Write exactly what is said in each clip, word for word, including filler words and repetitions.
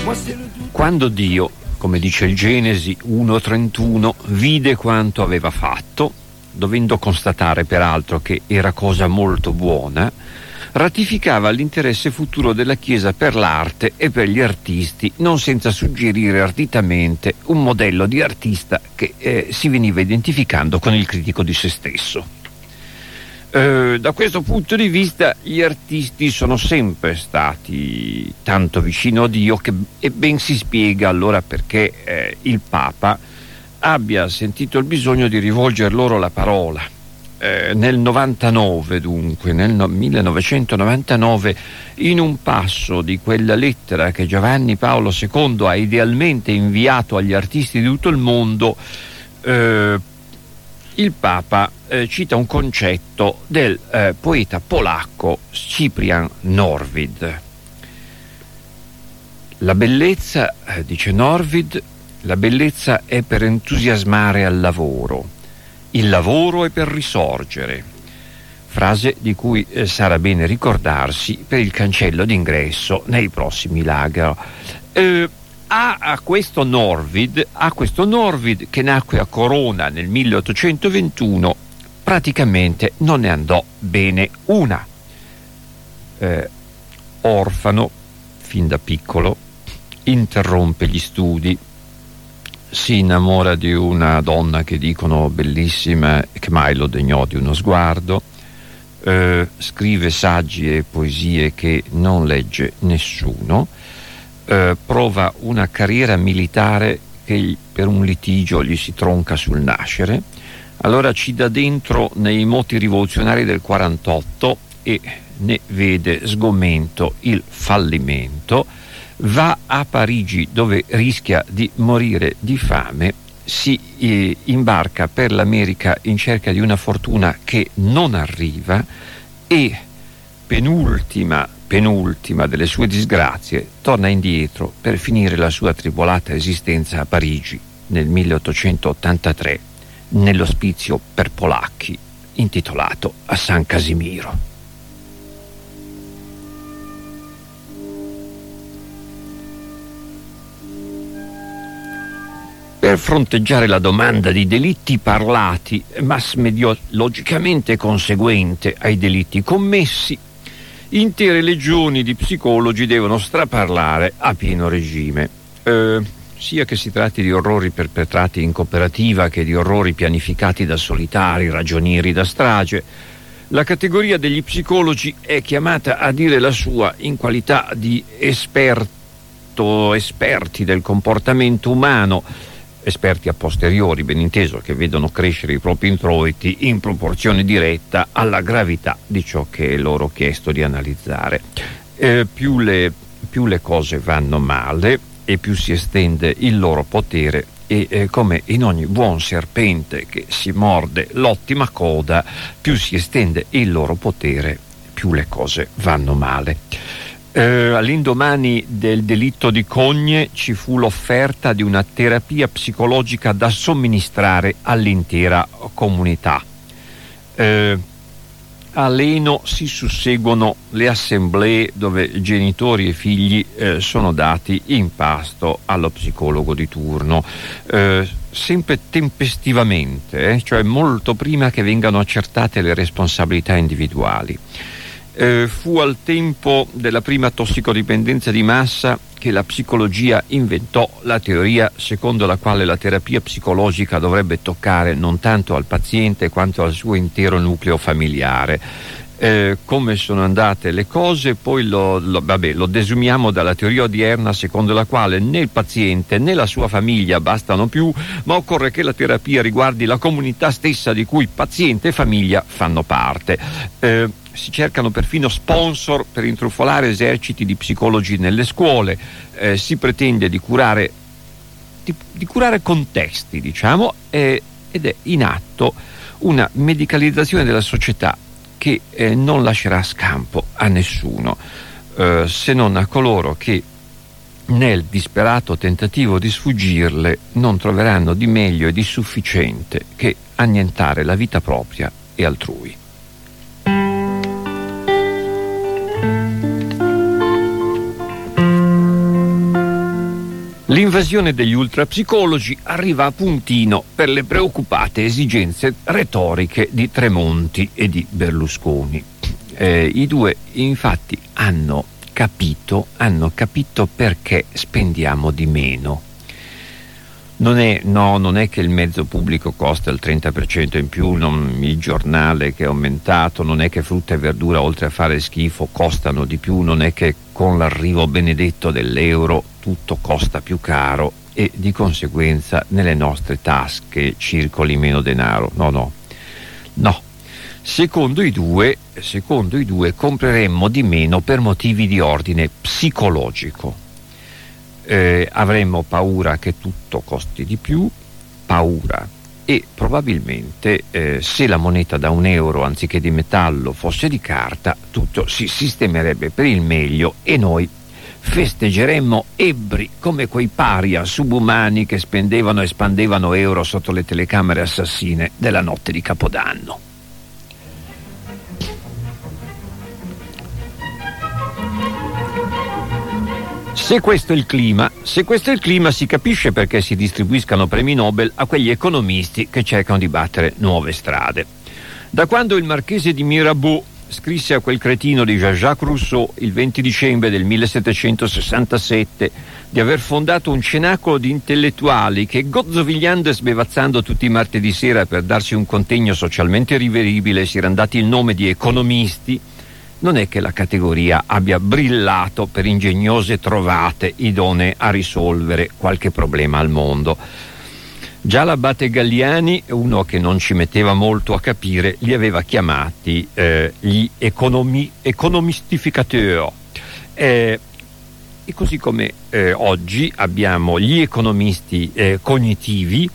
Quando Dio, come dice il Genesi uno trentuno, vide quanto aveva fatto, dovendo constatare peraltro che era cosa molto buona, ratificava l'interesse futuro della Chiesa per l'arte e per gli artisti, non senza suggerire arditamente un modello di artista che eh, si veniva identificando con il critico di se stesso. Eh, da questo punto di vista gli artisti sono sempre stati tanto vicino a Dio che e ben si spiega allora perché eh, il Papa abbia sentito il bisogno di rivolger loro la parola. Eh, nel novantanove, dunque, nel no- millenovecentonovantanove, in un passo di quella lettera che Giovanni Paolo secondo ha idealmente inviato agli artisti di tutto il mondo, eh, il Papa eh, cita un concetto del eh, poeta polacco Cyprian Norwid. La bellezza, eh, dice Norwid, la bellezza è per entusiasmare al lavoro. Il lavoro è per risorgere, frase di cui eh, sarà bene ricordarsi per il cancello d'ingresso nei prossimi lager. Eh, a, a questo Norwid, a questo Norwid che nacque a Corona nel milleottocentoventuno, praticamente non ne andò bene una. Eh, orfano fin da piccolo, interrompe gli studi, si innamora di una donna che dicono bellissima e che mai lo degnò di uno sguardo, eh, scrive saggi e poesie che non legge nessuno, eh, prova una carriera militare che per un litigio gli si tronca sul nascere, allora ci dà dentro nei moti rivoluzionari del quarantotto e ne vede sgomento il fallimento. Va a Parigi dove rischia di morire di fame, si eh, imbarca per l'America in cerca di una fortuna che non arriva e penultima, penultima delle sue disgrazie torna indietro per finire la sua tribolata esistenza a Parigi nel milleottocentottantatré nell'ospizio per polacchi intitolato a San Casimiro. Per fronteggiare la domanda di delitti parlati, mass-mediologicamente conseguente ai delitti commessi, intere legioni di psicologi devono straparlare a pieno regime. Eh, sia che si tratti di orrori perpetrati in cooperativa che di orrori pianificati da solitari ragionieri da strage, la categoria degli psicologi è chiamata a dire la sua in qualità di esperto, esperti del comportamento umano, esperti a posteriori, ben inteso, che vedono crescere i propri introiti in proporzione diretta alla gravità di ciò che è loro chiesto di analizzare. Eh, più le, più le cose vanno male e più si estende il loro potere e eh, come in ogni buon serpente che si morde l'ottima coda, più si estende il loro potere, più le cose vanno male. Eh, all'indomani del delitto di Cogne ci fu l'offerta di una terapia psicologica da somministrare all'intera comunità. Eh, a Leno si susseguono le assemblee dove genitori e figli eh, sono dati in pasto allo psicologo di turno, eh, sempre tempestivamente, eh, cioè molto prima che vengano accertate le responsabilità individuali. Eh, fu al tempo della prima tossicodipendenza di massa che la psicologia inventò la teoria secondo la quale la terapia psicologica dovrebbe toccare non tanto al paziente quanto al suo intero nucleo familiare. Eh, come sono andate le cose poi lo, lo, vabbè, lo desumiamo dalla teoria odierna secondo la quale né il paziente né la sua famiglia bastano più, ma occorre che la terapia riguardi la comunità stessa di cui paziente e famiglia fanno parte. Eh, si cercano perfino sponsor per intrufolare eserciti di psicologi nelle scuole, eh, si pretende di curare di, di curare contesti, diciamo, eh, ed è in atto una medicalizzazione della società che eh, non lascerà scampo a nessuno, eh, se non a coloro che nel disperato tentativo di sfuggirle non troveranno di meglio e di sufficiente che annientare la vita propria e altrui. L'invasione degli ultrapsicologi arriva a puntino per le preoccupate esigenze retoriche di Tremonti e di Berlusconi. Eh, I due infatti hanno capito, hanno capito perché spendiamo di meno. Non è, no, non è che il mezzo pubblico costa il trenta per cento in più, non, il giornale che è aumentato, non è che frutta e verdura oltre a fare schifo costano di più, non è che con l'arrivo benedetto dell'euro tutto costa più caro e di conseguenza nelle nostre tasche circoli meno denaro. No, no, no. Secondo i due, secondo i due compreremmo di meno per motivi di ordine psicologico. Eh, avremmo paura che tutto costi di più, paura, e probabilmente eh, se la moneta da un euro anziché di metallo fosse di carta, tutto si sistemerebbe per il meglio e noi festeggeremmo ebbri come quei paria subumani che spendevano e spandevano euro sotto le telecamere assassine della notte di Capodanno. Se questo è il clima, se questo è il clima si capisce perché si distribuiscano premi Nobel a quegli economisti che cercano di battere nuove strade. Da quando il marchese di Mirabeau scrisse a quel cretino di Jean-Jacques Rousseau il venti dicembre del millesettecentosessantasette di aver fondato un cenacolo di intellettuali che, gozzovigliando e sbevazzando tutti i martedì sera per darsi un contegno socialmente riveribile, si erano dati il nome di economisti, non è che la categoria abbia brillato per ingegnose trovate idonee a risolvere qualche problema al mondo. Già l'abate Galliani, uno che non ci metteva molto a capire, li aveva chiamati eh, gli economi, economistificateur. Eh, e così come eh, oggi abbiamo gli economisti eh, cognitivi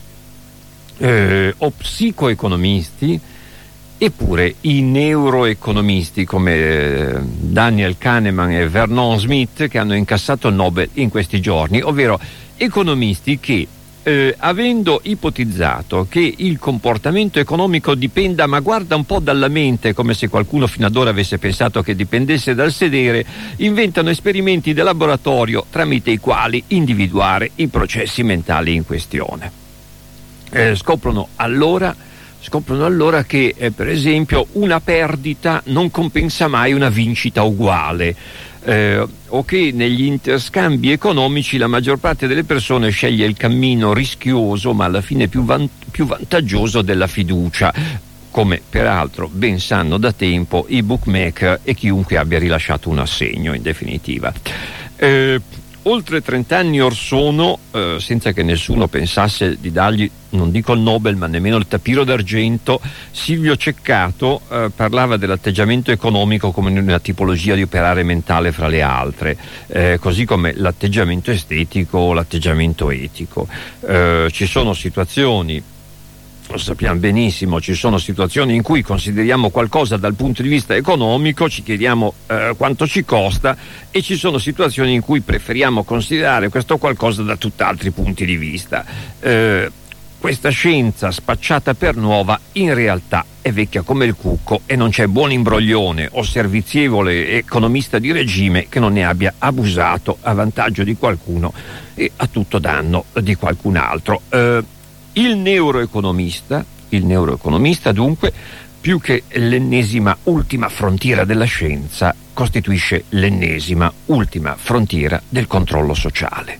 eh, o psicoeconomisti, eppure i neuroeconomisti come eh, Daniel Kahneman e Vernon Smith, che hanno incassato il Nobel in questi giorni, ovvero economisti che eh, avendo ipotizzato che il comportamento economico dipenda, ma guarda un po' dalla mente, come se qualcuno fino ad ora avesse pensato che dipendesse dal sedere, inventano esperimenti di laboratorio tramite i quali individuare i processi mentali in questione. Eh, scoprono allora Scoprono allora che, eh, per esempio, una perdita non compensa mai una vincita uguale, eh, o che negli interscambi economici la maggior parte delle persone sceglie il cammino rischioso ma alla fine più, van- più vantaggioso della fiducia, come peraltro ben sanno da tempo i bookmaker e chiunque abbia rilasciato un assegno, in definitiva. Eh, Oltre trent'anni or sono, eh, senza che nessuno pensasse di dargli, non dico il Nobel, ma nemmeno il tapiro d'argento, Silvio Ceccato eh, parlava dell'atteggiamento economico come una tipologia di operare mentale fra le altre, eh, così come l'atteggiamento estetico o l'atteggiamento etico. Eh, ci sono situazioni, lo sappiamo benissimo, ci sono situazioni in cui consideriamo qualcosa dal punto di vista economico, ci chiediamo eh, quanto ci costa, e ci sono situazioni in cui preferiamo considerare questo qualcosa da tutt'altri punti di vista. Eh, questa scienza spacciata per nuova in realtà è vecchia come il cucco e non c'è buon imbroglione o servizievole economista di regime che non ne abbia abusato a vantaggio di qualcuno e a tutto danno di qualcun altro. Eh, Il neuroeconomista, il neuroeconomista dunque, più che l'ennesima ultima frontiera della scienza, costituisce l'ennesima ultima frontiera del controllo sociale.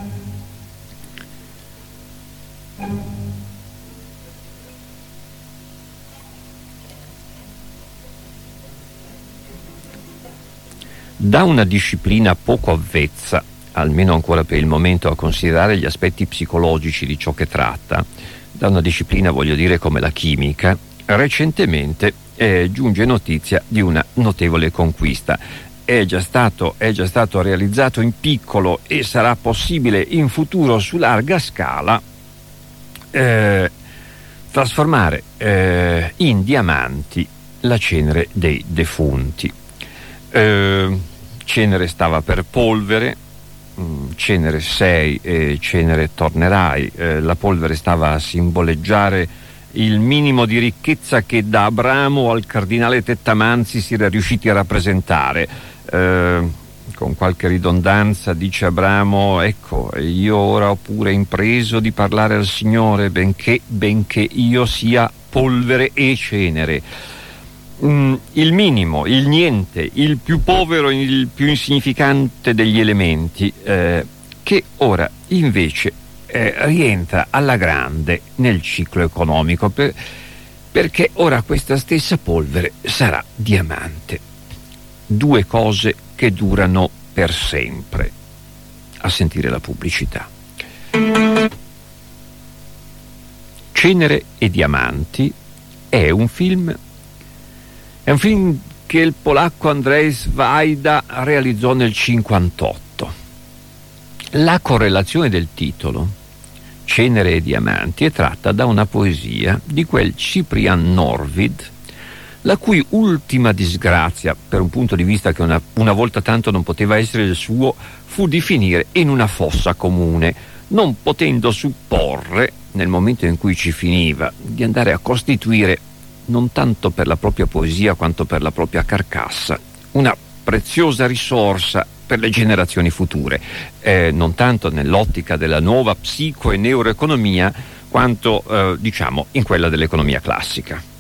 Da una disciplina poco avvezza, almeno ancora per il momento, a considerare gli aspetti psicologici di ciò che tratta, da una disciplina voglio dire come la chimica, recentemente eh, giunge notizia di una notevole conquista. È già stato, è già stato realizzato in piccolo e sarà possibile in futuro su larga scala eh, trasformare eh, in diamanti la cenere dei defunti. Eh, cenere stava per polvere, cenere sei e cenere tornerai. Eh, la polvere stava a simboleggiare il minimo di ricchezza che da Abramo al cardinale Tettamanzi si era riusciti a rappresentare. Eh, con qualche ridondanza dice Abramo: ecco, io ora ho pure impreso di parlare al Signore, benché, benché io sia polvere e cenere. Mm, il minimo, il niente, il più povero, il più insignificante degli elementi, eh, che ora invece eh, rientra alla grande nel ciclo economico, per, perché ora questa stessa polvere sarà diamante. Due cose che durano per sempre. A sentire la pubblicità. Cenere e diamanti è un film è un film che il polacco Andrzej Wajda realizzò nel cinquantotto. La correlazione del titolo, Cenere e diamanti, è tratta da una poesia di quel Cyprian Norwid, la cui ultima disgrazia, per un punto di vista che una, una volta tanto non poteva essere il suo, fu di finire in una fossa comune, non potendo supporre, nel momento in cui ci finiva, di andare a costituire, non tanto per la propria poesia quanto per la propria carcassa, una preziosa risorsa per le generazioni future, eh, non tanto nell'ottica della nuova psico e neuroeconomia quanto eh, diciamo in quella dell'economia classica.